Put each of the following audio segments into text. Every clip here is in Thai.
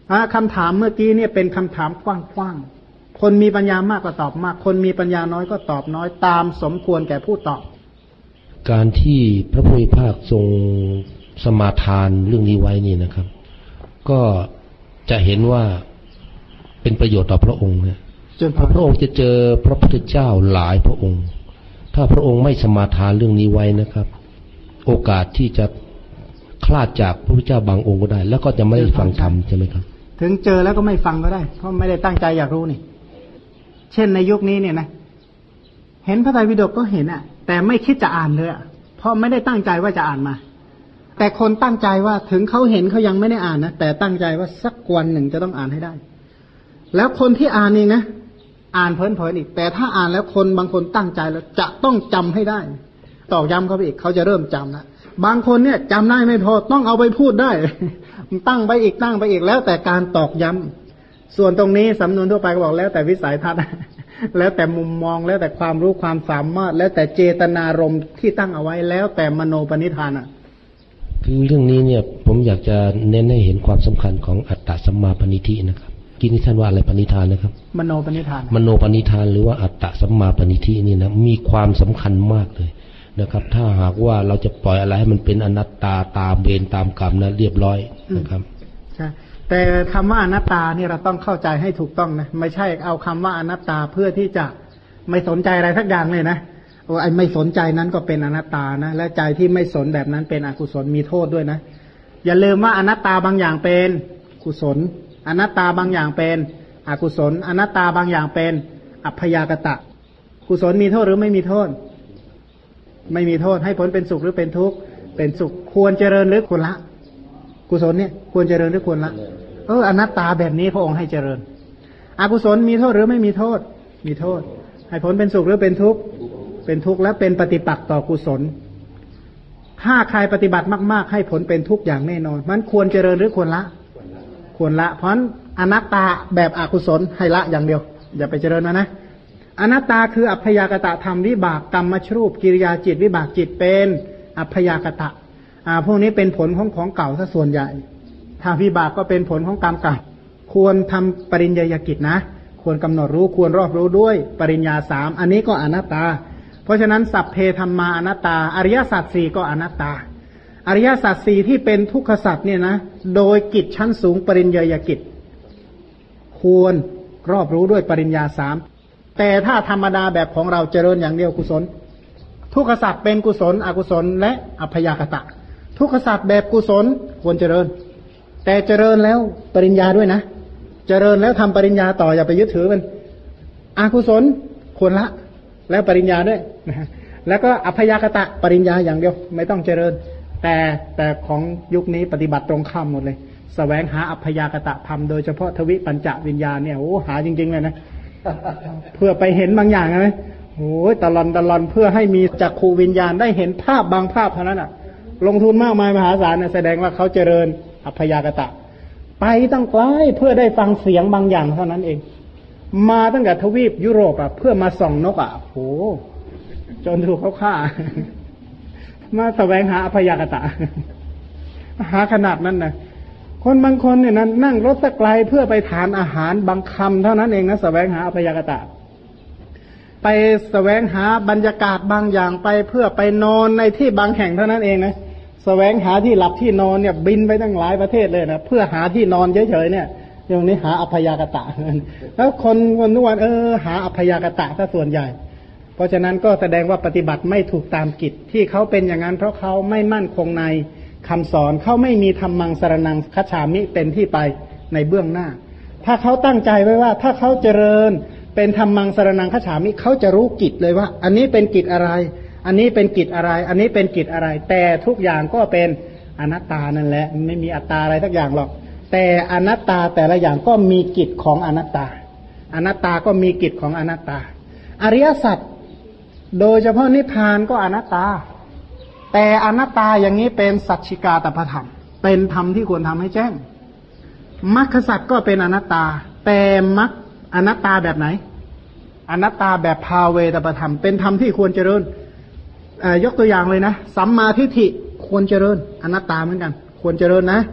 คำถามเมื่อกี้เนี่ยเป็นคำถามกว้างๆคนมีปัญญามากก็ตอบมากคนมีปัญญาน้อยก็ตอบน้อยตามสมควรแก่ผู้ตอบการที่พระผู้มีพระภาคทรงสมาทานเรื่องนี้ไว้นี่นะครับก็จะเห็นว่าเป็นประโยชน์ต่อพระองค์นะพระองค์จะเจอพระพุทธเจ้าหลายพระองค์ถ้าพระองค์ไม่สมาทานเรื่องนี้ไว้นะครับโอกาสที่จะคลาดจากพระพุทธเจ้าบางองค์ก็ได้แล้วก็จะไม่ได้ฟังธรรมใช่ไหมครับถึงเจอแล้วก็ไม่ฟังก็ได้เพราะไม่ได้ตั้งใจอยากรู้นี่เช่นในยุคนี้เนี่ยนะเห็นพระไตรปิฎกก็เห็นแต่ไม่คิดจะอ่านเลยเพราะไม่ได้ตั้งใจว่าจะอ่านมาแต่คนตั้งใจว่าถึงเขาเห็นเขายังไม่ได้อ่านนะแต่ตั้งใจว่าสักวันหนึ่งจะต้องอ่านให้ได้แล้วคนที่อ่านเองนะอ่านเพลินๆอีกแต่ถ้าอ่านแล้วคนบางคนตั้งใจแล้วจะต้องจำให้ได้ตอกย้ำเขาไปอีกเขาจะเริ่มจำนะบางคนเนี่ยจำได้ไม่พอต้องเอาไปพูดได้ตั้งไปอีกแล้วแต่การตอกย้ำส่วนตรงนี้สำนวนทั่วไปก็บอกแล้วแต่วิสัยทัศน์แล้วแต่มุมมองแล้วแต่ความรู้ความสามารถแล้วแต่เจตนารมณ์ที่ตั้งเอาไว้แล้วแต่มโนปณิธานคือเรื่องนี้เนี่ยผมอยากจะเน้นให้เห็นความสำคัญของอัตตสัมมาปณิธินะครับกินที่ท่านว่าอะไรปณิธานนะครับมโนปณิธานหรือว่าอัตตสัมมาปณิธินี่นะมีความสำคัญมากเลยนะครับถ้าหากว่าเราจะปล่อยอะไรให้มันเป็นอนัตตาตามเวรตามกรรมนะเรียบร้อยนะครับใช่แต่คำว่าอนัตตานี่เราต้องเข้าใจให้ถูกต้องนะไม่ใช่เอาคำว่าอนัตตาเพื่อที่จะไม่สนใจอะไรสักอย่างเลยนะไอ้ไม่สนใจนั้นก็เป็นอนัตตานะและใจที่ไม่สนแบบนั้นเป็นอกุศลมีโทษด้วยนะอย่าลืมว่าอนัตตาบางอย่างเป็นกุศลอนัตตาบางอย่างเป็นอกุศลอนัตตาบางอย่างเป็นอัพพยากตะกุศลมีโทษหรือไม่มีโทษไม่มีโทษให้ผลเป็นสุขหรือเป็นทุกข์เป็นสุขควรเจริญหรือควรละกุศลเนี่ยควรเจริญหรือควรละอนัตตาแบบนี้พระองค์ให้เจริญอกุศลมีโทษหรือไม่มีโทษมีโทษให้ผลเป็นสุขหรือเป็นทุกข์เป็นทุกข์และเป็นปฏิปักษ์ต่อกุศลถ้าใครปฏิบัติมากๆให้ผลเป็นทุกข์อย่างแน่นอนมันควรเจริญหรือควรละควรละเพราะอนัตตาแบบอกุศลให้ละอย่างเดียวอย่าไปเจริญนะอนัตตาคืออัพยากตะธรรมวิบากกรรมชรูปกิริยาจิตวิบากจิตเป็นอัพยากตะพวกนี้เป็นผลของเก่าซะส่วนใหญ่ถ้าวิบากก็เป็นผลของกรรมเก่าควรทำปริญญากิจนะควรกำหนดรู้ควรรอบรู้ด้วยปริญญา3อันนี้ก็อนัตตาเพราะฉะนั้นสัพเพธัมมาอนัตตาอริยสัจ4ก็อนัตตาอริยสัจ4ที่เป็นทุกขสัจเนี่ยนะโดยกิจชั้นสูงปริญญากิจควรรอบรู้ด้วยปริญญา3แต่ถ้าธรรมดาแบบของเราเจริญอย่างเดียวกุศลทุกขสัจเป็นกุศลอกุศลและอัพยากตะทุกขสัจแบบกุศลควรเจริญแต่เจริญแล้วปริญญาด้วยนะเจริญแล้วทำปริญญาต่ออย่าไปยึดถือมันอกุศลควรละแล้วปริญญาด้วยแล้วก็อัพยากตะปริญญาอย่างเดียวไม่ต้องเจริญแต่ของยุคนี้ปฏิบัติตรงข้ามหมดเลยแสวงหาอัพยากตะธรรมโดยเฉพาะทวิปัญจวิญญาณเนี่ยโอ้หาจริงๆเลยนะเพื่อไปเห็นบางอย่างนะโอ้ยตะลอนเพื่อให้มีจักขูวิญญาณได้เห็นภาพบางภาพเท่านั้นอ่ะลงทุนมากมายมหาศาลนะแสดงว่าเขาเจริญอัพยากตะไปตั้งไกลเพื่อได้ฟังเสียงบางอย่างเท่านั้นเองมาตั้งแต่ทวีปยุโรปเพื่อมาส่องนกโหจนถูกเขาฆ่ามาแสวงหาอัพยากตะหาขนาดนั้นนะคนบางคนเนี่ยนั้นนั่งรถสักไกลเพื่อไปทานอาหารบางคำเท่านั้นเองนะแสวงหาอัพยากตะไปแสวงหาบรรยากาศบางอย่างไปเพื่อไปนอนในที่บางแห่งเท่านั้นเองนะแสวงหาที่หลับที่นอนเนี่ยบินไปตั้งหลายประเทศเลยนะเพื่อหาที่นอนเฉยๆเนี่ยตรงนี้หาอัพยากตะแล้วคนทุกวันหาอัพยากตะซะส่วนใหญ่เพราะฉะนั้นก็แสดงว่าปฏิบัติไม่ถูกตามกิจที่เขาเป็นอย่างนั้นเพราะเขาไม่มั่นคงในคำสอนเขาไม่มีธรรมังสรณังคัจฉามิเป็นที่ไปในเบื้องหน้าถ้าเขาตั้งใจไว้ว่าถ้าเขาเจริญเป็นธรรมังสรณังคัจฉามิเขาจะรู้กิจเลยว่าอันนี้เป็นกิจอะไรอันนี้เป็นกิจอะไรอันนี้เป็นกิจอะไรแต่ทุกอย่างก็เป็นอนัตตานั่นแหละไม่มีอัตตาอะไรสักอย่างหรอกแต่อนัตตาแต่ละอย่างก็มีกิจของอนัตตาอนัตตาก็มีกิจของอนัตตาอริยสัจโดยเฉพาะนิพพานก็อนัตตาแต่อนัตตาอย่างนี้เป็นสัจฉิกาตปธรรมเป็นธรรมที่ควรทำให้แจ้งมรรคสัจก็เป็นอนัตตาแต่มรรคอนัตตาแบบไหนอนัตตาแบบภาเวตปธรรมเป็นธรรมที่ควรเจริญยกตัวอย่างเลยนะสัมมาทิฏฐิควรเจริญอนัตตาเหมือนกันควรเจริญนะ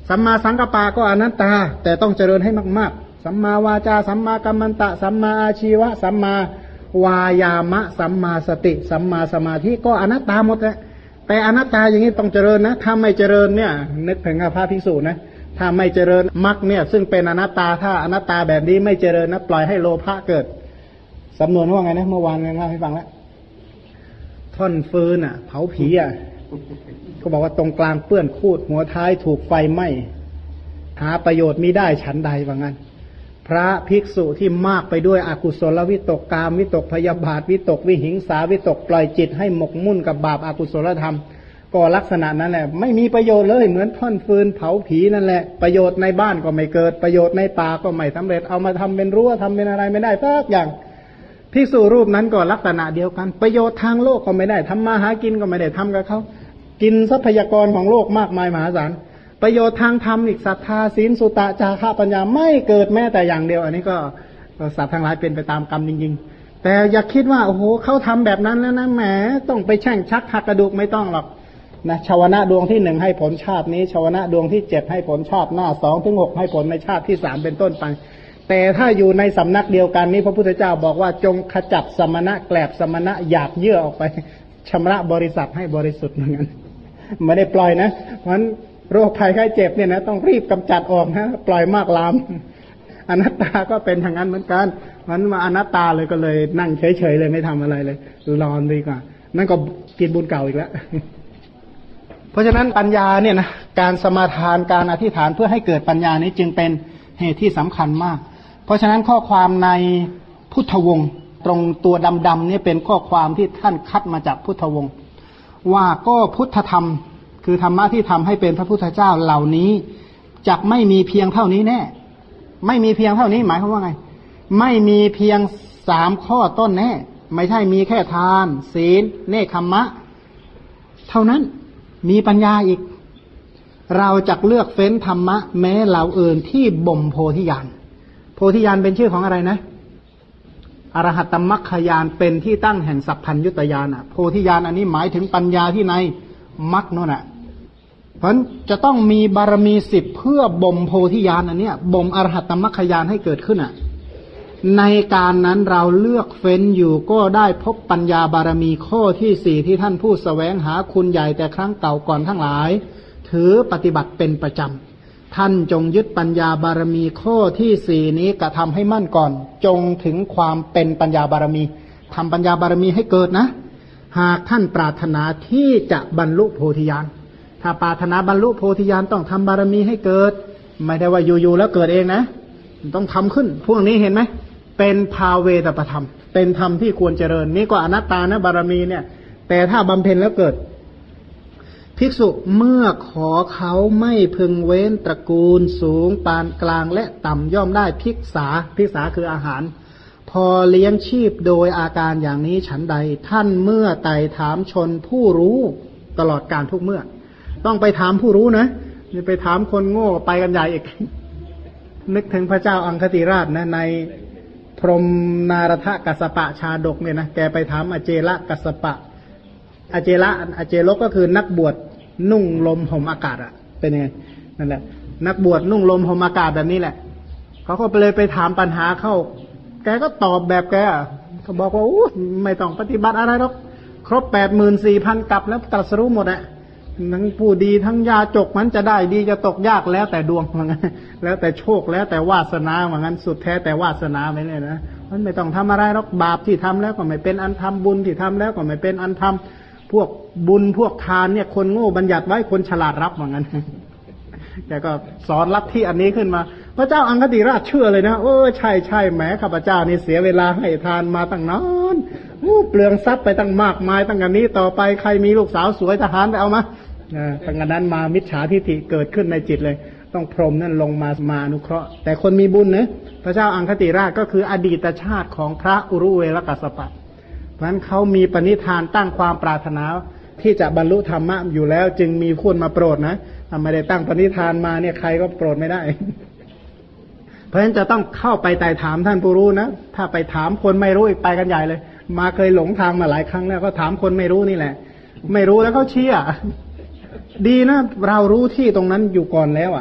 สัมมาสังกัปปะก็อนัตตาแต่ต้องเจริญให้มากๆสัมมาวาจาสัมมากัมมันตะสัมมาอาชีวะสัมมาวายามะสัมมาสติสัมมาสมาธิก็อนัตตาหมดแหละแต่อนัตตาอย่างนี้ต้องเจริญนะถ้าไม่เจริญเนี่ยนึกถึงพระภิกษุนะถ้าไม่เจริญมรรคเนี่ยซึ่งเป็นอนัตตาถ้าอนัตตาแบบนี้ไม่เจริญนะปล่อยให้โลภะเกิดสำนวนว่าไงนะเมื่อวานเล่าให้ฟังแล้วท่อนฟืนอ่ะเผาผีอ่ะเขาบอกว่าตรงกลางเปื้อนคูดหัวท้ายถูกไฟไหม้หาประโยชน์มิได้ฉันใดว่างั้นพระภิกษุที่มากไปด้วยอกุศลวิตกกามวิตกพยาบาทวิตกวิหิงสาวิตกปล่อยจิตให้หมกมุ่นกับบาปอกุศลธรรมก็ลักษณะนั้นแหละไม่มีประโยชน์เลยเหมือนท่อนฟืนเผาผีนั่นแหละประโยชน์ในบ้านก็ไม่เกิดประโยชน์ในป่าก็ไม่สำเร็จเอามาทำเป็นรั้วทำเป็นอะไรไม่ได้สักอย่างภิกษุรูปนั้นก็ลักษณะเดียวกันประโยชน์ทางโลกก็ไม่ได้ทำมาหากินก็ไม่ได้ทำกับเขากินทรัพยากรของโลกมากมายมหาศาลประโยชน์ทางธรรมอีกศรัทธาศีลสุตะจาคะปัญญาไม่เกิดแม้แต่อย่างเดียวอันนี้ก็สัตว์ทั้งหลายเป็นไปตามกรรมจริงๆแต่อย่าคิดว่าโอ้โหเขาทำแบบนั้นแล้วนะแหมต้องไปแช่งชักหักกระดูกไม่ต้องหรอกนะชาวนะดวงที่1ให้ผลชาตินี้ชาวนะดวงที่7ให้ผลชาติหน้า2 ถึง 6ให้ผลในชาติที่3เป็นต้นไปแต่ถ้าอยู่ในสำนักเดียวกันนี้พระพุทธเจ้าบอกว่าจงขจัดสมณะแกลบสมณะหยาบเยื่อออกไปชำระบริษัทให้บริสุทธิ์เหมือนกันไม่ได้ปล่อยนะเพราะฉะนั้นโรคภัยไข้เจ็บเนี่ยนะต้องรีบกำจัดออกนะปล่อยมากลามอนัตตาก็เป็นอย่างนั้นเหมือนกันมันมาอนัตตาเลยก็เลยนั่งเฉยๆเลยไม่ทำอะไรเลยรอนดีกว่านั่นก็กินบุญเก่าอีกแล้วเพราะฉะนั้นปัญญาเนี่ยนะการสมาทานการอธิษฐานเพื่อให้เกิดปัญญานี้จึงเป็นเหตุที่สำคัญมากเพราะฉะนั้นข้อความในพุทธวงศ์ตรงตัวดำๆนี่เป็นข้อความที่ท่านคัดมาจากพุทธวงศ์ว่าก็พุทธธรรมคือธรรมะที่ทำให้เป็นพระพุทธเจ้าเหล่านี้จักไม่มีเพียงเท่านี้แน่ไม่มีเพียงเท่านี้หมายความว่าไงไม่มีเพียง3ข้อต้นแน่ไม่ใช่มีแค่ทานศีลเนคขมะเท่านั้นมีปัญญาอีกเราจักเลือกเฟ้นธรรมะแม้เหล่าอื่นที่บ่มโพธิญาณโพธิญาณเป็นชื่อของอะไรนะอรหัตตมรรคญาณเป็นที่ตั้งแห่งสัพพัญญุตญาณโพธิญาณอันนี้หมายถึงปัญญาที่ในมรรคนั่นแหละเพราะจะต้องมีบารมี10เพื่อบ่มโพธิญาณอันเนี้ยบ่มอรหัตตมรรคญาณให้เกิดขึ้นในการนั้นเราเลือกเฟ้นอยู่ก็ได้พบปัญญาบารมีข้อที่4ที่ท่านผู้แสวงหาคุณใหญ่แต่ครั้งเก่าก่อนทั้งหลายถือปฏิบัติเป็นประจำท่านจงยึดปัญญาบารมีข้อที่4นี้กระทำให้มั่นก่อนจงถึงความเป็นปัญญาบารมีทำปัญญาบารมีให้เกิดนะหากท่านปรารถนาที่จะบรรลุโพธิญาณถ้าปรารถนาบรรลุโพธิญาณต้องทำบารมีให้เกิดไม่ได้ว่าอยู่ๆแล้วเกิดเองนะต้องทำขึ้นพวกนี้เห็นไหมเป็นภาเวตปธรรมเป็นธรรมที่ควรเจริญนี่ก็อนัตตานะบารมีเนี่ยแต่ถ้าบำเพ็ญแล้วเกิดภิกษุเมื่อขอเขาไม่พึงเว้นตระกูลสูงปานกลางและต่ำย่อมได้ภิกษาคืออาหารพอเลี้ยงชีพโดยอาการอย่างนี้ฉันใดท่านเมื่อไต่ถามชนผู้รู้ตลอดการทุกเมื่อต้องไปถามผู้รู้นะนี่ไปถามคนโง่ไปกันใหญ่อีกนึกถึงพระเจ้าอังคติราชนะในพรหมนารถกัสสปะชาดกเนี่ยนะแกไปถามอเจละกัสสปะอเจลก็คือนักบวชนุ่งลมห่มอากาศอ่ะเป็นยังไงนั่นแหละนักบวชนุ่งลมห่มอากาศแบบนี้แหละเขาก็เลยไปถามปัญหาเข้าแกก็ตอบแบบแกเขาบอกว่าไม่ต้องปฏิบัติอะไรหรอกครบ 84,000 กับแล้วตรัสรู้หมดอ่ะทั้งผู้ดีทั้งยาจกมันจะได้ดีจะตกยากแล้วแต่ดวงว่างั้นแล้วแต่โชคแล้วแต่วาสนาว่างั้นสุดแท้แต่วาสนาไม่เลยนะมันไม่ต้องทำอะไรหรอกบาปที่ทำแล้วก็ไม่เป็นอันทำบุญที่ทำแล้วก็ไม่เป็นอันทำพวกบุญพวกทานเนี่ยคนโง่บัญญัติไว้คนฉลาดรับว่างั้นแกก็สอนลัทธิอันนี้ขึ้นมาพระเจ้าอังคติราชเชื่อเลยนะใช่แหมข้าพเจ้านี่เสียเวลาให้ทานมาตั้งนานเปลืองทรัพย์ไปตั้งมากมายตั้งกันนี้ต่อไปใครมีลูกสาวสวยทหารไปเอามาตั้งแต่นั้นมามิจฉาทิฏฐิเกิดขึ้นในจิตเลยต้องพรหมนั่นลงมาอนุเคราะห์แต่คนมีบุญนะพระเจ้าอังคติราชก็คืออดีตชาติของพระอุรุเวลกัสสปะเพราะฉะนั้นเขามีปณิธานตั้งความปรารถนาที่จะบรรลุธรรมะอยู่แล้วจึงมีคนมาโปรดนะถ้าไม่ได้ตั้งปณิธานมาเนี่ยใครก็โปรดไม่ได้เพราะฉะนั้นจะต้องเข้าไปไต่ถามท่านผู้รู้นะถ้าไปถามคนไม่รู้อีกไปกันใหญ่เลยมาเคยหลงทางมาหลายครั้งแล้วก็ถามคนไม่รู้นี่แหละไม่รู้แล้วเขาเชี่ยดีนะเรารู้ที่ตรงนั้นอยู่ก่อนแล้ว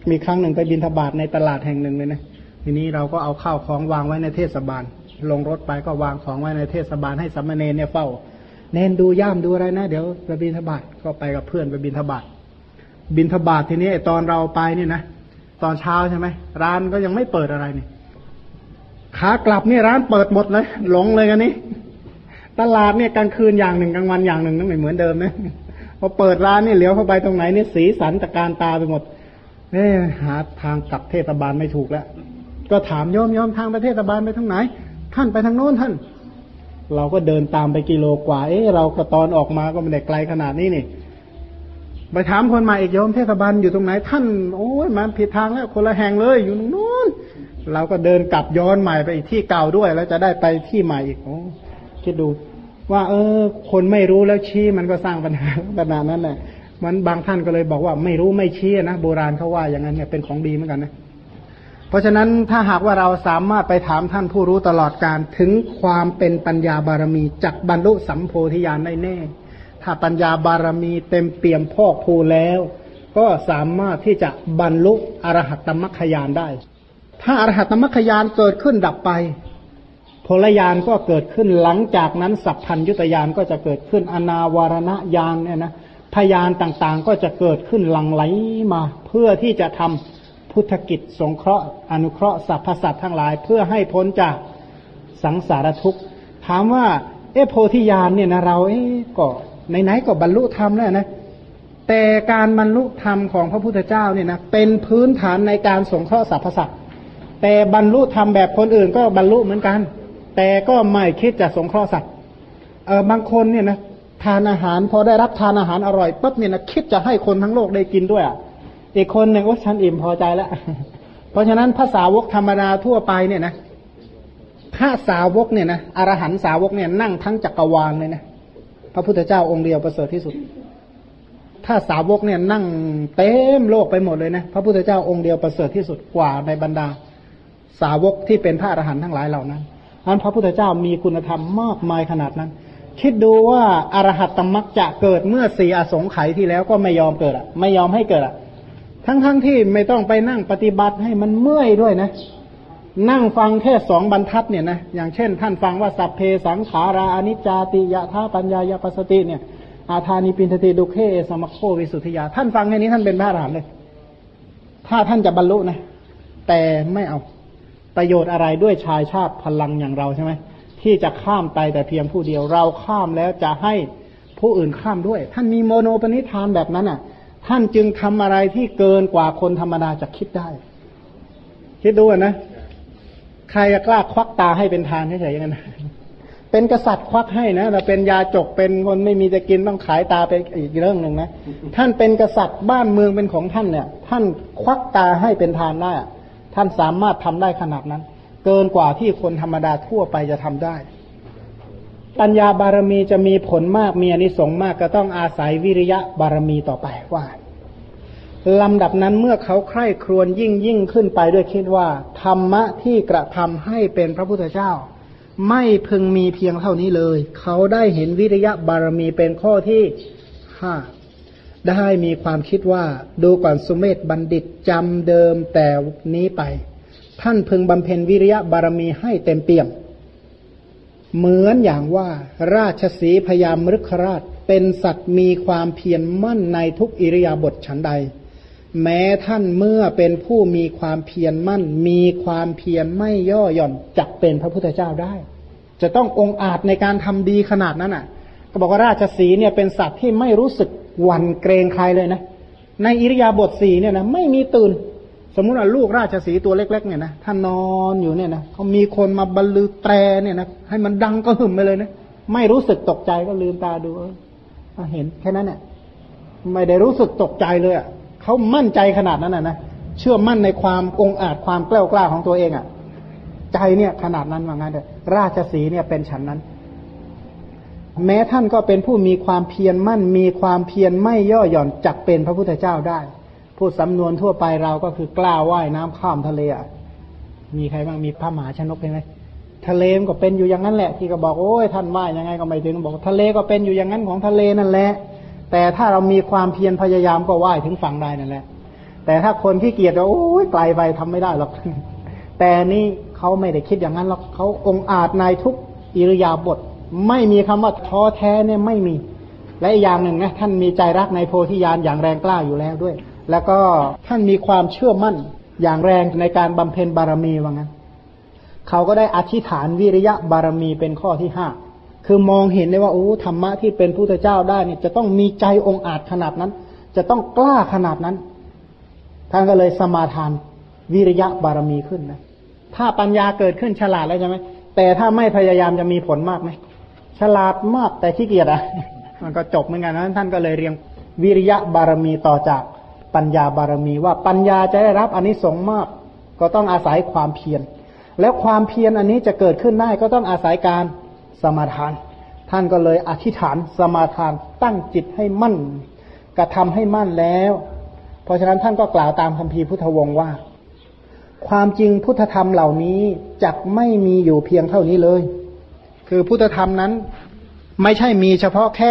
มีครั้งหนึ่งไปบิณฑบาตในตลาดแห่งหนึ่งเลยนะทีนี้เราก็เอาข้าวของวางไว้ในเทศบาลลงรถไปก็วางของไว้ในเทศบาลให้สามเณรเนี่ยเฝ้าเน้นดูย่ามดูอะไรนะเดี๋ยวไปบิณฑบาตก็ไปกับเพื่อนไปบิณฑบาตทีนี้ตอนเราไปเนี่ยนะตอนเช้าใช่ไหมร้านก็ยังไม่เปิดอะไรนี่ขากลับนี่ร้านเปิดหมดเลยหลงเลยกันนี้ตลาดเนี่ยกลางคืนอย่างหนึ่งกลางวันอย่างหนึ่งนั่นไม่เหมือนเดิมนะพอเปิดร้านนี่เลี้ยวเข้าไปตรงไหนนี่สีสันตะการตาไปหมดหาทางกลับเทศบาลไม่ถูกแล้วก็ถามโยมทางไปเทศบาลไปทางไหนท่านไปทางโน้นท่านเราก็เดินตามไปกิโลกว่าเราก็ตอนออกมาก็ไม่ได้ไกลขนาดนี้นี่ไปถามคนมาอีกโยมเทศบาลอยู่ตรงไหนท่านโอ้ยมาผิดทางแล้วคนละแห่งเลยอยู่ตรงโน้นเราก็เดินกลับย้อนใหม่ไปอีกที่เก่าด้วยแล้วจะได้ไปที่ใหม่อีกโอ้คิดดูว่าคนไม่รู้แล้วชี้มันก็สร้างปัญหาขนาดนั้นแหละมันบางท่านก็เลยบอกว่าไม่รู้ไม่ชี้นะโบราณเขาว่าอย่างนั้นเนี่ยเป็นของดีเหมือนกันนะเพราะฉะนั้นถ้าหากว่าเราสามารถไปถามท่านผู้รู้ตลอดการถึงความเป็นปัญญาบารมีจักบรรลุสัมโพธิญาณได้แน่ถ้าปัญญาบารมีเต็มเปี่ยมพอกพูนแล้วก็สามารถที่จะบรรลุอรหัตตมรรคญาณได้ถ้าอรหัตตมรรคญาณเกิดขึ้นดับไปโพลญาณก็เกิดขึ้นหลังจากนั้นสัพพัญญุตญาณก็จะเกิดขึ้นอนาวารณญาณเนี่ยนะพยานต่างๆก็จะเกิดขึ้นหลั่งไหลมาเพื่อที่จะทำพุทธกิจสงเคราะห์อนุเคราะห์สรรพสัตว์ทั้งหลายเพื่อให้พ้นจากสังสารทุกข์ถามว่าโพธิญาณเนี่ยนะเราก็ไหนๆก็บรรลุธรรมแล้วนะแต่การบรรลุธรรมของพระพุทธเจ้าเนี่ยนะเป็นพื้นฐานในการสงเคราะห์สรรพสัตว์แต่บรรลุธรรมแบบคนอื่นก็บรรลุเหมือนกันแต่ก็ไม่คิดจะสงเคราะห์สัตว์บางคนเนี่ยนะทานอาหารพอได้รับทานอาหารอร่อยปั๊บเนี่ยนะคิดจะให้คนทั้งโลกได้กินด้วยอีกคนหนึ่งว่าฉันอิ่มพอใจแล้วเพราะฉะนั้นภาษาวกธรรมดาทั่วไปเนี่ยนะถ้าสาวกเนี่ยนะอรหันต์สาวกเนี่ยนั่งทั้งจักรวาลเลยนะพระพุทธเจ้าองค์เดียวประเสริฐที่สุดถ้าสาวกเนี่ยนั่งเต็มโลกไปหมดเลยนะพระพุทธเจ้าองค์เดียวประเสริฐที่สุดกว่าในบรรดาสาวกที่เป็นพระอรหันต์ทั้งหลายเหล่านั้นพระพุทธเจ้ามีคุณธรรมมากมายขนาดนั้นคิดดูว่าอรหัตตมรรคจะเกิดเมื่อสี่อสงไขยที่แล้วก็ไม่ยอมเกิดไม่ยอมให้เกิดทั้งที่ไม่ต้องไปนั่งปฏิบัติให้มันเมื่อยด้วยนะนั่งฟังแค่2 บรรทัดเนี่ยนะอย่างเช่นท่านฟังว่าสัพเพสังขาราอนิจจาติยะธาปัญญายปัสสติเนี่ยอาธานิปินทติดุเขสมัคโควิสุทธิยาท่านฟังแค่นี้ท่านเป็นพระอรหันต์เลยถ้าท่านจะบรรลุนะแต่ไม่เอาประโยชน์อะไรด้วยชายชาติพลังอย่างเราใช่ไหมที่จะข้ามไปแต่เพียงผู้เดียวเราข้ามแล้วจะให้ผู้อื่นข้ามด้วยท่านมีโมโนปณิธานแบบนั้นท่านจึงทำอะไรที่เกินกว่าคนธรรมดาจะคิดได้คิดดูนะใครจะกล้าควักตาให้เป็นทานเฉยๆอย่างนั้นเป็นกษัตริย์ควักให้นะเราเป็นยาจกเป็นคนไม่มีจะกินต้องขายตาไปอีกเรื่องหนึ่งนะท่านเป็นกษัตริย์บ้านเมืองเป็นของท่านเนี่ยท่านควักตาให้เป็นทานได้ท่านสามารถทำได้ขนาดนั้นเกินกว่าที่คนธรรมดาทั่วไปจะทำได้ปัญญาบารมีจะมีผลมากมีอานิสงส์มากก็ต้องอาศัยวิริยะบารมีต่อไปว่าลำดับนั้นเมื่อเขาใคร่ครวญยิ่งขึ้นไปด้วยคิดว่าธรรมะที่กระทำให้เป็นพระพุทธเจ้าไม่พึงมีเพียงเท่านี้เลยเขาได้เห็นวิริยะบารมีเป็นข้อที่5ได้มีความคิดว่าดูก่อนสุเมธบัณฑิตจำเดิมแต่นี้ไปท่านพึงบำเพ็ญวิริยะบารมีให้เต็มเปี่ยมเหมือนอย่างว่าราชสีห์พญามฤคราชเป็นสัตว์มีความเพียรมั่นในทุกอิริยาบถฉันใดแม้ท่านเมื่อเป็นผู้มีความเพียรมั่นมีความเพียรไม่ย่อหย่อนจักเป็นพระพุทธเจ้าได้จะต้ององอาจในการทำดีขนาดนั้นก็บอกว่าราชสีห์เนี่ยเป็นสัตว์ที่ไม่รู้สึกหวั่นเกรงใครเลยนะในอิริยาบถ4เนี่ยนะไม่มีตื่นสมมุติว่าลูกราชสีห์ตัวเล็กๆเนี่ยนะท่านนอนอยู่เนี่ยนะเขามีคนมาบรรลือแตรเนี่ยนะให้มันดังก็หึ่มไปเลยนะไม่รู้สึกตกใจก็ลืมตาดูเห็นแค่นั้นเนี่ยไม่ได้รู้สึกตกใจเลยเขามั่นใจขนาดนั้นนะเชื่อมั่นในความองอาจความแกล้วกล้าของตัวเองใจเนี่ยขนาดนั้นว่างั้นเถอะราชสีห์เนี่ยเป็นฉันนั้นแม้ท่านก็เป็นผู้มีความเพียรมั่นมีความเพียรไม่ย่อหย่อนจักเป็นพระพุทธเจ้าได้พูดสำนวนทั่วไปเราก็คือกล้าว่ายน้ำข้ามทะเลมีใครบ้างมีพระมหาชนกไหมทะเลมันก็เป็นอยู่อย่างนั้นแหละที่ก็บอกโอ้ยท่านว่ายยังไงก็ไม่ถึงบอกทะเลก็เป็นอยู่อย่างนั้นของทะเลนั่นแหละแต่ถ้าเรามีความเพียรพยายามก็ว่ายถึงฝั่งได้นั่นแหละแต่ถ้าคนขี้เกียจโอ้ยไกลไปทำไม่ได้หรอกแต่นี่เขาไม่ได้คิดอย่างนั้นหรอกเขาองอาจในทุกอิริยาบถไม่มีคำว่าท้อแท้เนี่ยไม่มีและอีกอย่างหนึ่งนะท่านมีใจรักในโพธิญาณอย่างแรงกล้าอยู่แล้วด้วยแล้วก็ท่านมีความเชื่อมั่นอย่างแรงในการบำเพ็ญบารมีว่างั้นเขาก็ได้อธิษฐานวิริยะบารมีเป็นข้อที่5คือมองเห็นได้ว่าโอ้ธรรมะที่เป็นพุทธเจ้าได้เนี่ยจะต้องมีใจองอาจขนาดนั้นจะต้องกล้าขนาดนั้นท่านก็เลยสมาทานวิริยะบารมีขึ้นนะถ้าปัญญาเกิดขึ้นฉลาดแล้วใช่ไหมแต่ถ้าไม่พยายามจะมีผลมากไหมฉลาดมากแต่ขี้เกียจมันก็จบเหมือนกันนะท่านก็เลยเรียงวิริยะบารมีต่อจากปัญญาบารมีว่าปัญญาจะได้รับอานิสงส์มากก็ต้องอาศัยความเพียรแล้วความเพียรอันนี้จะเกิดขึ้นได้ก็ต้องอาศัยการสมาทานท่านก็เลยอธิษฐานสมาทานตั้งจิตให้มั่นกระทำให้มั่นแล้วเพราะฉะนั้นท่านก็กล่าวตามคัมภีร์พุทธวงศ์ว่าความจริงพุทธธรรมเหล่านี้จักไม่มีอยู่เพียงเท่านี้เลยคือพุทธธรรมนั้นไม่ใช่มีเฉพาะแค่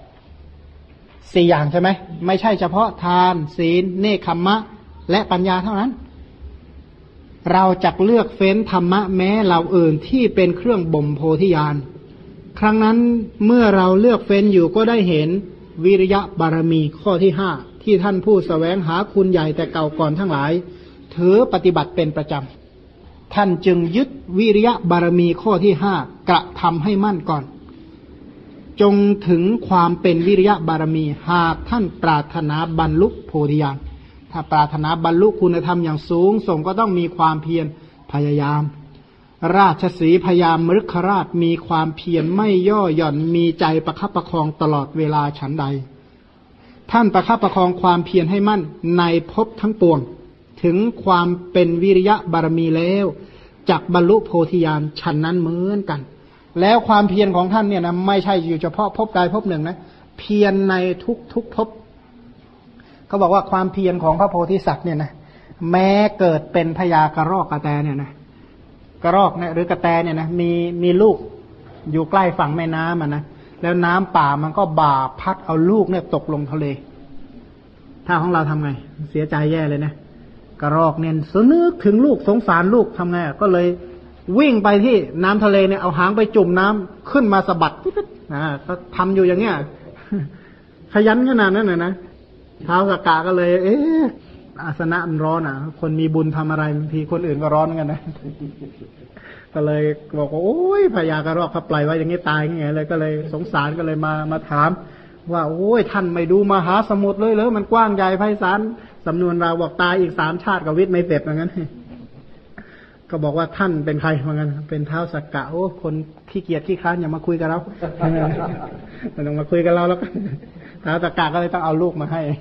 4อย่างใช่ไหมไม่ใช่เฉพาะทานศีลเนคขมมะและปัญญาเท่านั้นเราจักเลือกเฟ้นธรรมะแม้เหล่าอื่นที่เป็นเครื่องบ่มโพธิญาณครั้งนั้นเมื่อเราเลือกเฟ้นอยู่ก็ได้เห็นวิริยะบารมีข้อที่5ที่ท่านผู้แสวงหาคุณใหญ่แต่เก่าก่อนทั้งหลายถือปฏิบัติเป็นประจำท่านจึงยึดวิริยะบารมีข้อที่5กระทำให้มั่นก่อนจงถึงความเป็นวิริยะบารมีหากท่านปรารถนาบรรลุโพธิญาณถ้าปรารถนาบรรลุคุณธรรมอย่างสูงส่งก็ต้องมีความเพียรพยายามราชสีห์พยามฤคราชมีความเพียรไม่ย่อหย่อนมีใจประคับประคองตลอดเวลาฉันใดท่านประคับประคองความเพียรให้มั่นในภพทั้งปวงถึงความเป็นวิริยะบารมีแล้วจักบรรลุโพธิญาณฉันนั้นเหมือนกันแล้วความเพียรของท่านเนี่ยนะไม่ใช่อยู่เฉพาะภพใดภพหนึ่งนะเพียรในทุกภพเขาบอกว่าความเพียรของพระโพธิสัตว์เนี่ยนะแม้เกิดเป็นพญากระรอกกระแตเนี่ยนะกระรอกเนี่ยหรือกระแตเนี่ยนะมีลูกอยู่ใกล้ฝั่งแม่น้ำนะแล้วน้ำป่ามันก็บ่าพัดเอาลูกเนี่ยตกลงทะเลถ้าของเราทำไงเสียใจแย่เลยนะกระรอกเนี่ยนึกถึงลูกสงสารลูกทำไงก็เลยวิ่งไปที่น้ำทะเลเนี่ยเอาหางไปจุ่มน้ำขึ้นมาสะบัดก็ทำอยู่อย่างเงี้ยขยันขนาดนั้นนะท้าวสักกะก็เลยอาสนะมันร้อนคนมีบุญทำอะไรบางทีคนอื่นก็ร้อนกันนะก็เลยบอกว่าโอ้ยพญากระรอกเขาปล่อยไว้อย่างนี้ตายไงเลยก็เลยสงสารก็เลยมาถามว่าโอ้ยท่านไม่ดูมหาสมุทรเลยเหรอมันกว้างใหญ่ไพศาลสำนวนเราบอกตายอีก3 ชาติกับวิทย์ไม่เสร็จอย่างนั้นก็บอกว่าท่านเป็นใครเหมือนกันเป็นท้าวสักกะโอ้คนขี้เกียจขี้ค้านอย่ามาคุยกับเราไม่ต้องมาคุยกับเราแล้วท้าวสักกะก็เลยต้องเอาลูกมาให้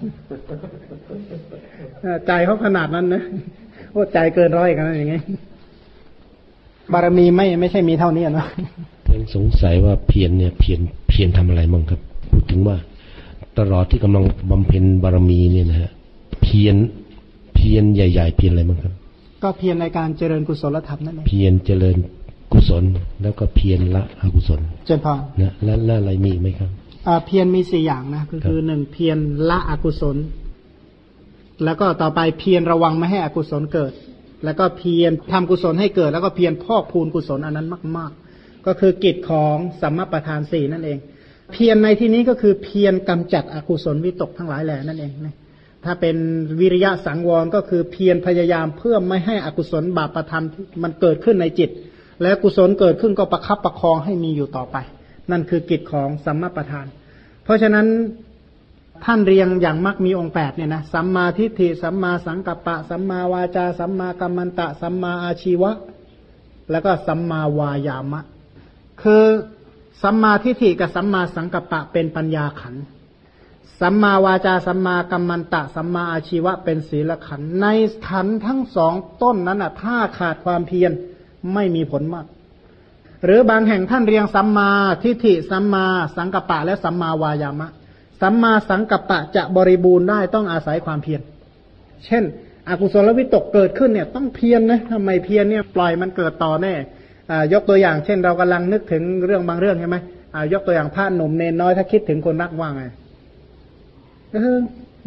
ใจเขาขนาดนั้นนะโอ้ใจเกินร้อยกันอย่างงี้บารมีไม่ใช่มีเท่านี้นะผมสงสัยว่าเพียรเนี่ยเพียรทำอะไรมั่งครับพูดถึงว่าตลอดที่กำลังบำเพ็ญบารมีเนี่ยนะฮะเพียรใหญ่ๆเพียรอะไรมั่งครับก็เพียรในการเจริญกุศลธรรมนั่นเองเพียรเจริญกุศลแล้วก็เพียรละอกุศลเจริญพรนะและอะไรมีไหมครับเพียรมี4อย่างนะคือ1เพียรละอกุศลแล้วก็ต่อไปเพียรระวังไม่ให้อกุศลเกิดแล้วก็เพียรทำกุศลให้เกิดแล้วก็เพียรพอกพูนกุศลอันนั้นมากๆก็คือกิจของสัมมาประธาน4นั่นเองเพียรในที่นี้ก็คือเพียรกำจัดอกุศลวิตกทั้งหลายแหล่นั่นเองนะถ้าเป็นวิริยะสังวรก็คือเพียรพยายามเพื่อไม่ให้อกุศลบาปธรรมมันเกิดขึ้นในจิตและกุศลเกิดขึ้นก็ประคับประคองให้มีอยู่ต่อไปนั่นคือกิจของสัมมาประธานเพราะฉะนั้นท่านเรียงอย่างมรรคมีองค์8เนี่ยนะสัมมาทิฏฐิสัมมาสังกัปปะสัมมาวาจาสัมมากัมมันตะสัมมาอาชีวะแล้วก็สัมมาวายามะคือสัมมาทิฏฐิกับสัมมาสังกัปปะเป็นปัญญาขันธ์สัมมาวาจาสัมมากัมมันตะสัมมาอาชีวะเป็นศีลขันธ์ในขันธ์ทั้ง2ต้นนั้นถ้าขาดความเพียรไม่มีผลมากหรือบางแห่งท่านเรียงสัมมาทิฏฐิสัมมาสังกัปปะและสัมมาวายามะสัมมาสังกัปปะจะบริบูรณ์ได้ต้องอาศัยความเพียรเช่นอกุศลวิตกเกิดขึ้นเนี่ยต้องเพียรนะทำไมเพียรเนี่ยปล่อยมันเกิดต่อแน่ยกตัวอย่างเช่นเรากำลังนึกถึงเรื่องบางเรื่องใช่ไหมยกตัวอย่างพระหนุ่มเนนน้อยถ้าคิดถึงคนรักว่าไง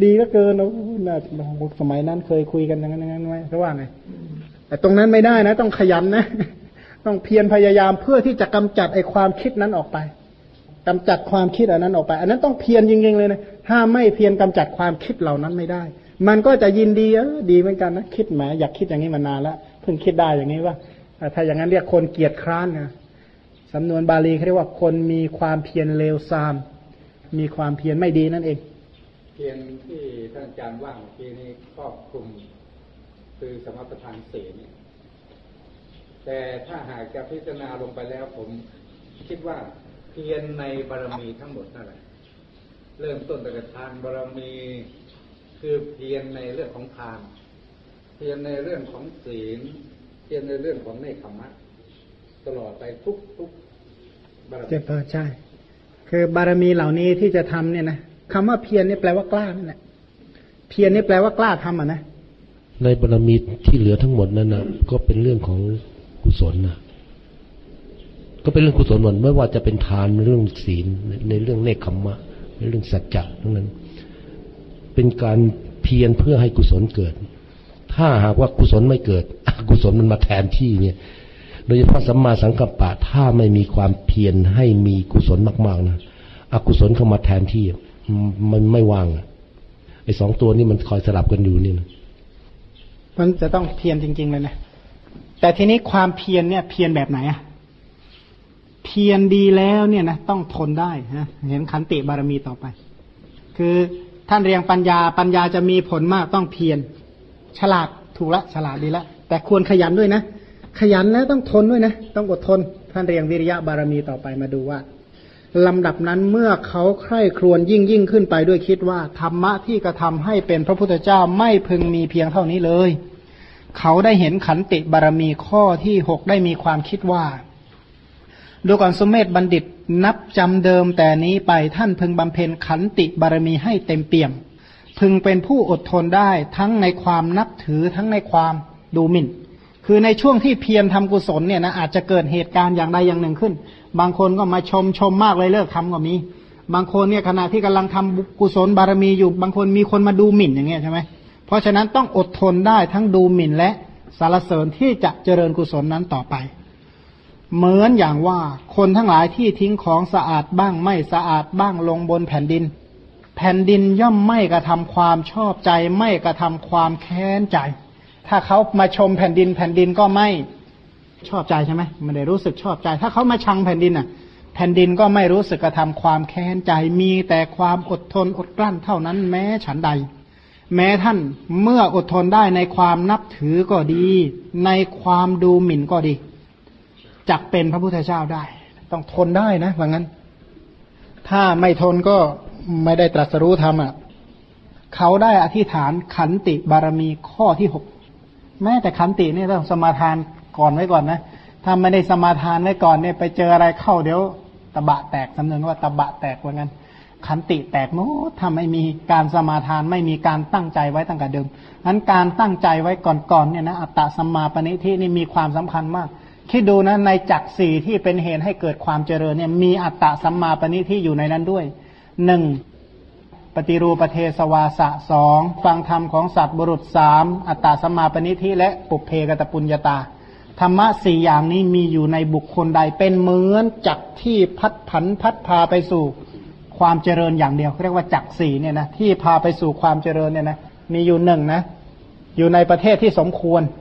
ดีก็เกินโอ้น่าสมัยนั้นเคยคุยกันอย่างนั้นไหมเขาว่าไงแต่ตรงนั้นไม่ได้นะต้องขยันนะต้องเพียรพยายามเพื่อที่จะกำจัดไอ้ความคิดนั้นออกไปกำจัดความคิดอันนั้นออกไปอันนั้นต้องเพียรจริงๆเลยนะถ้าไม่เพียรกำจัดความคิดเหล่านั้นไม่ได้มันก็จะยินดีดีเหมือนกันนะคิดแหมอยากคิดอย่างนี้มานานแล้วเพิ่งคิดได้อย่างนี้ว่าถ้าอย่างนั้นเรียกคนเกียจคร้านนะสำนวนบาลีเขาเรียกว่าคนมีความเพียรเลวทรามมีความเพียรไม่ดีนั่นเองเพียรที่ท่านอาจารย์ว่าเมื่อกี้นี้ครอบคลุมคือสมถะทานศีลแต่ถ้าหากจะพิจารณาลงไปแล้วผมคิดว่าเพียรในบารมีทั้งหมดนั่นแหละเริ่มต้นตั้งแต่ทานบารมีคือเพียรในเรื่องของทานเพียรในเรื่องของศีลเพียรในเรื่องของเนคขมะตลอดไปทุกบารมีใช่คือบารมีเหล่านี้ที่จะทำเนี่ยนะคำว่าเพียรนี่แปลว่ากล้านั่นแหละเพียรนี่แปลว่ากล้าทำอ่ะนะในบารมีที่เหลือทั้งหมดนั้นนะก็เป็นเรื่องของกุศลนะก็เป็นเรื่องกุศลหมดไม่ว่าจะเป็นทานเรื่องศีลในเรื่องเนคขมะในเรื่องสัจจะทั้งนั้นเป็นการเพียรเพื่อให้กุศลเกิดถ้าหากว่ากุศลไม่เกิดอกุศลมันมาแทนที่เนี่ยโดยเฉพาะสัมมาสังกัปปะถ้าไม่มีความเพียรให้มีกุศลมากๆนะอกุศลเข้ามาแทนที่มันไม่ว่างไอ้สองตัวนี้มันคอยสลับกันอยู่นี่นะมันจะต้องเพียรจริงๆเลยนะแต่ทีนี้ความเพียรเนี่ยเพียรแบบไหนอะเพียรดีแล้วเนี่ยนะต้องทนได้นะเห็นขันติบารมีต่อไปคือท่านเรียงปัญญาจะมีผลมากต้องเพียรฉลาดถูกละฉลาดดีละแต่ควรขยันด้วยนะขยันแล้วต้องทนด้วยนะต้องอดทนท่านเรียงวิริยะบารมีต่อไปมาดูว่าลำดับนั้นเมื่อเขาใคร่ครวญยิ่งขึ้นไปด้วยคิดว่าธรรมะที่กระทำให้เป็นพระพุทธเจ้าไม่พึงมีเพียงเท่านี้เลยเขาได้เห็นขันติบารมีข้อที่6ได้มีความคิดว่าดูก่อนสุเมธบัณฑิตนับจำเดิมแต่นี้ไปท่านพึงบำเพ็ญขันติบารมีให้เต็มเปี่ยมพึงเป็นผู้อดทนได้ทั้งในความนับถือทั้งในความดูหมิ่นคือในช่วงที่เพียรทำกุศลเนี่ยนะอาจจะเกิดเหตุการณ์อย่างใดอย่างหนึ่งขึ้นบางคนก็มาชมมากเลยเลิกทำก็มีบางคนเนี่ยขณะที่กำลังทำกุศลบารมีอยู่บางคนมีคนมาดูหมิ่นอย่างเงี้ยใช่ไหมเพราะฉะนั้นต้องอดทนได้ทั้งดูหมิ่นและสรรเสริญที่จะเจริญกุศลนั้นต่อไปเหมือนอย่างว่าคนทั้งหลายที่ทิ้งของสะอาดบ้างไม่สะอาดบ้างลงบนแผ่นดินแผ่นดินย่อมไม่กระทำความชอบใจไม่กระทำความแค้นใจถ้าเขามาชมแผ่นดินก็ไม่ชอบใจใช่ไหมไม่ได้รู้สึกชอบใจถ้าเขามาชังแผ่นดินน่ะแผ่นดินก็ไม่รู้สึกกระทำความแค้นใจมีแต่ความอดทนอดกลั้นเท่านั้นแม้ฉันใดแม้ท่านเมื่ออดทนได้ในความนับถือก็ดีในความดูหมิ่นก็ดีจักเป็นพระพุทธเจ้าได้ต้องทนได้นะว่างั้นถ้าไม่ทนก็ไม่ได้ตรัสรู้ธรรมอ่ะเขาได้อธิษฐานขันติบารมีข้อที่6แม้แต่ขันตินี่ต้องสมาทานก่อนไว้ก่อนนะถ้าไม่ได้สมาทานไว้ก่อนเนี่ยไปเจออะไรเข้าเดี๋ยวตะบะแตกสำเนียงว่าตะบะแตกว่างั้นขันติแตกโน้ถ้าไม่มีการสมาทานไม่มีการตั้งใจไว้ตั้งแต่เดิมนั้นการตั้งใจไว้ก่อนเนี่ยนะอัตตสัมมาปณิทินี่มีความสำคัญมากคิดดูนะในจักสี่ที่เป็นเหตุให้เกิดความเจริญเนี่ยมีอัตตสัมมาปณิทิอยู่ในนั้นด้วย1ปฏิรูปเทสวาสะ2ฟังธรรมของสัตว์บุรุษ3อัตตสัมมาปณิทิและปุพเพกตปุญญาตาธรรมะ4อย่างนี้มีอยู่ในบุคคลใดเป็นเหมือนจักที่พัดพาไปสู่ความเจริญอย่างเดียวเรียกว่าจักสี่เนี่ยนะที่พาไปสู่ความเจริญเนี่ยนะมีอยู่1นะอยู่ในประเทศที่สมควร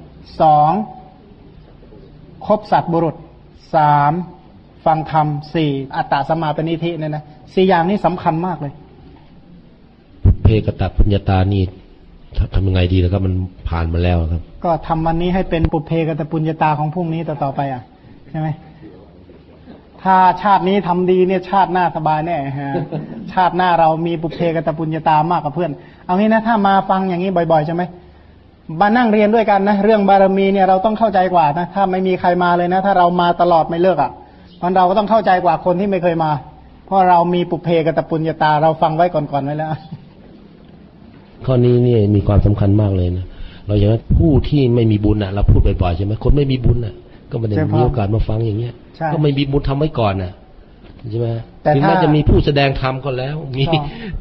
2คบสัตว์บุรุษ3ฟังธรรม4อัตตสัมมาปณิทิเนี่ยนะ4อย่างนี้สำคัญมากเลยเพกตปุญญาตานี่ทำยังไงดีแล้วครับมันผ่านมาแล้วครับก็ทำวันนี้ให้เป็นปุเพกตปุญญาตาของพรุ่งนี้ต่อไปอ่ะใช่ไหมถ้าชาตินี้ทำดีเนี่ยชาติหน้าสบายแน่ฮะชาติหน้าเรามีปุเพกตปุญญาตามากกว่าเพื่อนเอางี้นะถ้ามาฟังอย่างนี้บ่อยๆใช่ไหมมานั่งเรียนด้วยกันนะเรื่องบารมีเนี่ยเราต้องเข้าใจกว่านะถ้าไม่มีใครมาเลยนะถ้าเรามาตลอดไม่เลิกอ่ะมันเราก็ต้องเข้าใจกว่าคนที่ไม่เคยมาเพราะเรามีปุเพกตปุญญาตาเราฟังไว้ก่อนๆไว้แล้วข้อนี้เนี่ยมีความสำคัญมากเลยนะเราอย่างนั้นผู้ที่ไม่มีบุญอ่ะเราพูดบ่อยๆใช่ไหมคนไม่มีบุญอ่ะก็ไม่ได้มีโอกาสมาฟังอย่างเงี้ยก็ไม่มีบุญทำไว้ก่อนน่ะใช่ไหมถึงแม้จะมีผู้แสดงธรรมก็แล้วมี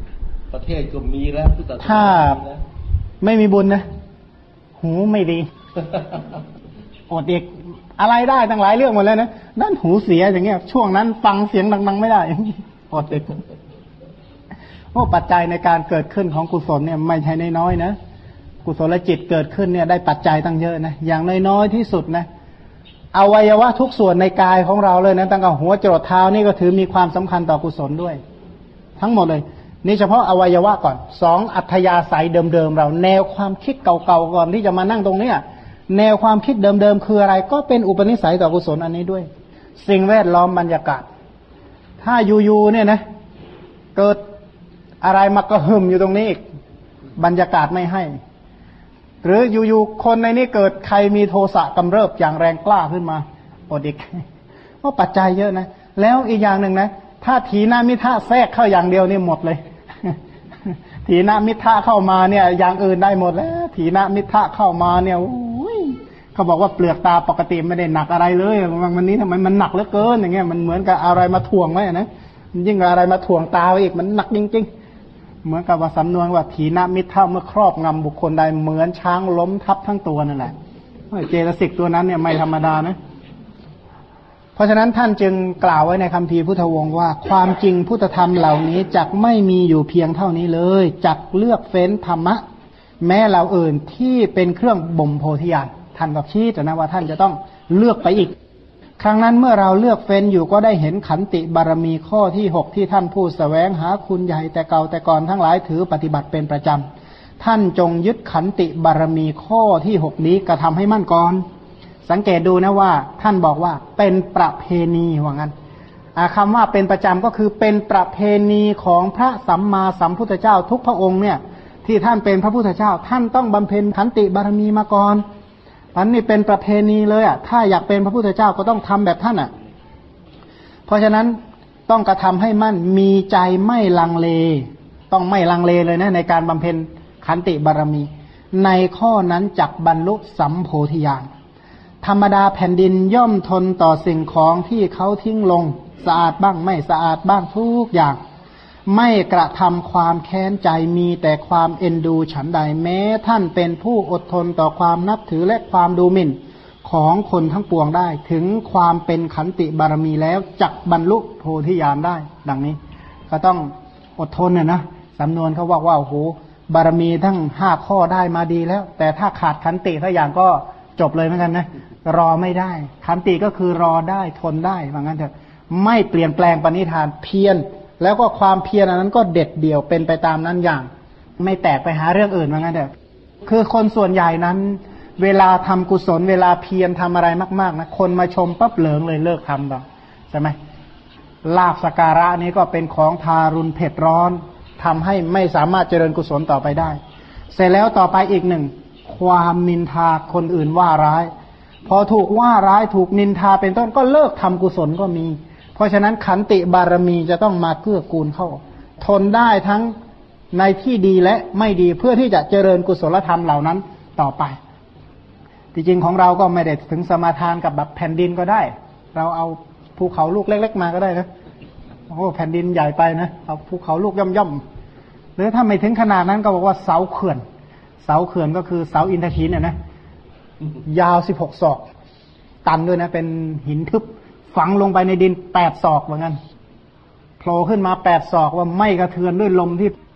ประเทศก็มีแล้วถ้าไม่มีบุญนะหูไม่ดีอดเด็กอะไรได้ตั้งหลายเรื่องหมดแล้วนะนั่นหูเสียอย่างเงี้ยช่วงนั้นฟังเสียงดังๆไม่ได้อดเด็กโอ้ปัจจัยในการเกิดขึ้นของกุศลเนี่ยไม่ใช่น้อยๆนะกุศลจิตเกิดขึ้นเนี่ยได้ปัจจัยตั้งเยอะนะอย่างน้อยๆที่สุดนะอวัยวะทุกส่วนในกายของเราเลยนะตั้งแต่หัวจรดเท้านี่ก็ถือมีความสำคัญต่อกุศลด้วยทั้งหมดเลยนี่เฉพาะอวัยวะก่อน2อัธยาศัยเดิมๆเราแนวความคิดเก่าๆก่อนที่จะมานั่งตรงเนี้ยแนวความคิดเดิมๆคืออะไรก็เป็นอุปนิสัยต่อกุศลอันนี้ด้วยสิ่งแวดล้อมบรรยากาศถ้าอยู่ๆเนี่ยนะเกิดอะไรมากระหึ่มอยู่ตรงนี้อีกบรรยากาศไม่ให้หรืออยู่ๆคนในนี้เกิดใครมีโทสะกำเริบอย่างแรงกล้าขึ้นมาอดอีกเพราะปัจจัยเยอะนะแล้วอีกอย่างหนึ่งนะถ้าถีนมิทะแทรกเข้าอย่างเดียวนี่หมดเลยถีนมิทะเข้ามาเนี่ยอย่างอื่นได้หมดแล้วถีนมิทะเข้ามาเนี่ยเขาบอกว่าเปลือกตาปกติไม่ได้หนักอะไรเลยวันนี้ทำไมมันหนักเหลือเกินอย่างเงี้ยมันเหมือนกับอะไรมาถ่วงไว้นะยิ่งอะไรมาถ่วงตาไว้อีกมันหนักจริงๆเหมือนกับว่าสำนวนว่าถีนมิทะเมื่อครอบงำบุคคลใดเหมือนช้างล้มทับทั้งตัวนั่นแหละเจตสิกตัวนั้นเนี่ยไม่ธรรมดานะเพราะฉะนั้นท่านจึงกล่าวไว้ในคัมภีร์พุทธวงศ์ว่าความจริงพุทธธรรมเหล่านี้จักไม่มีอยู่เพียงเท่านี้เลยจักเลือกเฟ้นธรรมะแม้เราอื่นที่เป็นเครื่องบ่มโพธิญาณท่านก็ชี้นะว่าท่านจะต้องเลือกไปอีกครั้งนั้นเมื่อเราเลือกเฟ้นอยู่ก็ได้เห็นขันติบารมีข้อที่6ที่ท่านผู้แสวงหาคุณใหญ่แต่เก่าแต่ก่อนทั้งหลายถือปฏิบัติเป็นประจำท่านจงยึดขันติบารมีข้อที่6นี้กระทำให้มั่นก่อนสังเกตดูนะว่าท่านบอกว่าเป็นประเพณีว่างั้นคำว่าเป็นประจำก็คือเป็นประเพณีของพระสัมมาสัมพุทธเจ้าทุกพระองค์เนี่ยที่ท่านเป็นพระพุทธเจ้าท่านต้องบำเพ็ญขันติบารมีมาก่อนอันนี้เป็นประเพณีเลยอ่ะถ้าอยากเป็นพระพุทธเจ้าก็ต้องทำแบบท่านอ่ะเพราะฉะนั้นต้องกระทำให้มั่นมีใจไม่ลังเลต้องไม่ลังเลเลยนะในการบำเพ็ญขันติบารมีในข้อนั้นจักบรรลุสัมโพธิญาณธรรมดาแผ่นดินย่อมทนต่อสิ่งของที่เขาทิ้งลงสะอาดบ้างไม่สะอาดบ้างทุกอย่างไม่กระทำความแค้นใจมีแต่ความเอ็นดูฉันใดแม้ท่านเป็นผู้อดทนต่อความนับถือและความดูหมิ่นของคนทั้งปวงได้ถึงความเป็นขันติบารมีแล้วจักบรรลุโพธิญาณได้ดังนี้ก็ต้องอดทนนะสำนวนเขาบอกว่าโอ้โหบารมีทั้ง5ข้อได้มาดีแล้วแต่ถ้าขาดขันติสักอย่างก็จบเลยเหมือนกันนะรอไม่ได้ขันติก็คือรอได้ทนได้ว่างั้นเถอะไม่เปลี่ยนแปลงปณิธานเพียรแล้วก็ความเพียรอันนั้นก็เด็ดเดี่ยวเป็นไปตามนั้นอย่างไม่แตกไปหาเรื่องอื่นว่างั้นเถอะคือคนส่วนใหญ่นั้นเวลาทำกุศลเวลาเพียรทำอะไรมากๆนะคนมาชมปั๊บเหลิงเลยเลิกทำต่อใช่ไหมลาภสักการะนี้ก็เป็นของทารุณเผ็ดร้อนทำให้ไม่สามารถเจริญกุศลต่อไปได้เสร็จแล้วต่อไปอีกหนึ่งความนินทาคนอื่นว่าร้ายพอถูกว่าร้ายถูกนินทาเป็นต้นก็เลิกทำกุศลก็มีเพราะฉะนั้นขันติบารมีจะต้องมาเกื้อกูลเข้าทนได้ทั้งในที่ดีและไม่ดีเพื่อที่จะเจริญกุศลธรรมเหล่านั้นต่อไปที่จริงของเราก็ไม่ได้ถึงสมาทานกับแบบแผ่นดินก็ได้เราเอาภูเขาลูกเล็กๆมาก็ได้นะโอ้แผ่นดินใหญ่ไปนะเอาภูเขาลูกย่อมๆหรือถ้าไม่ถึงขนาดนั้นก็บอกว่าเสาเขื่อนก็คือเสาอินทขีเนี่ยนะยาว16 ศอกตันด้วยนะเป็นหินทึบฝังลงไปในดิน8 ศอกเหมือนกันโผล่ขึ้นมา8 ศอกว่าไม่กระเทือนด้วยลมที่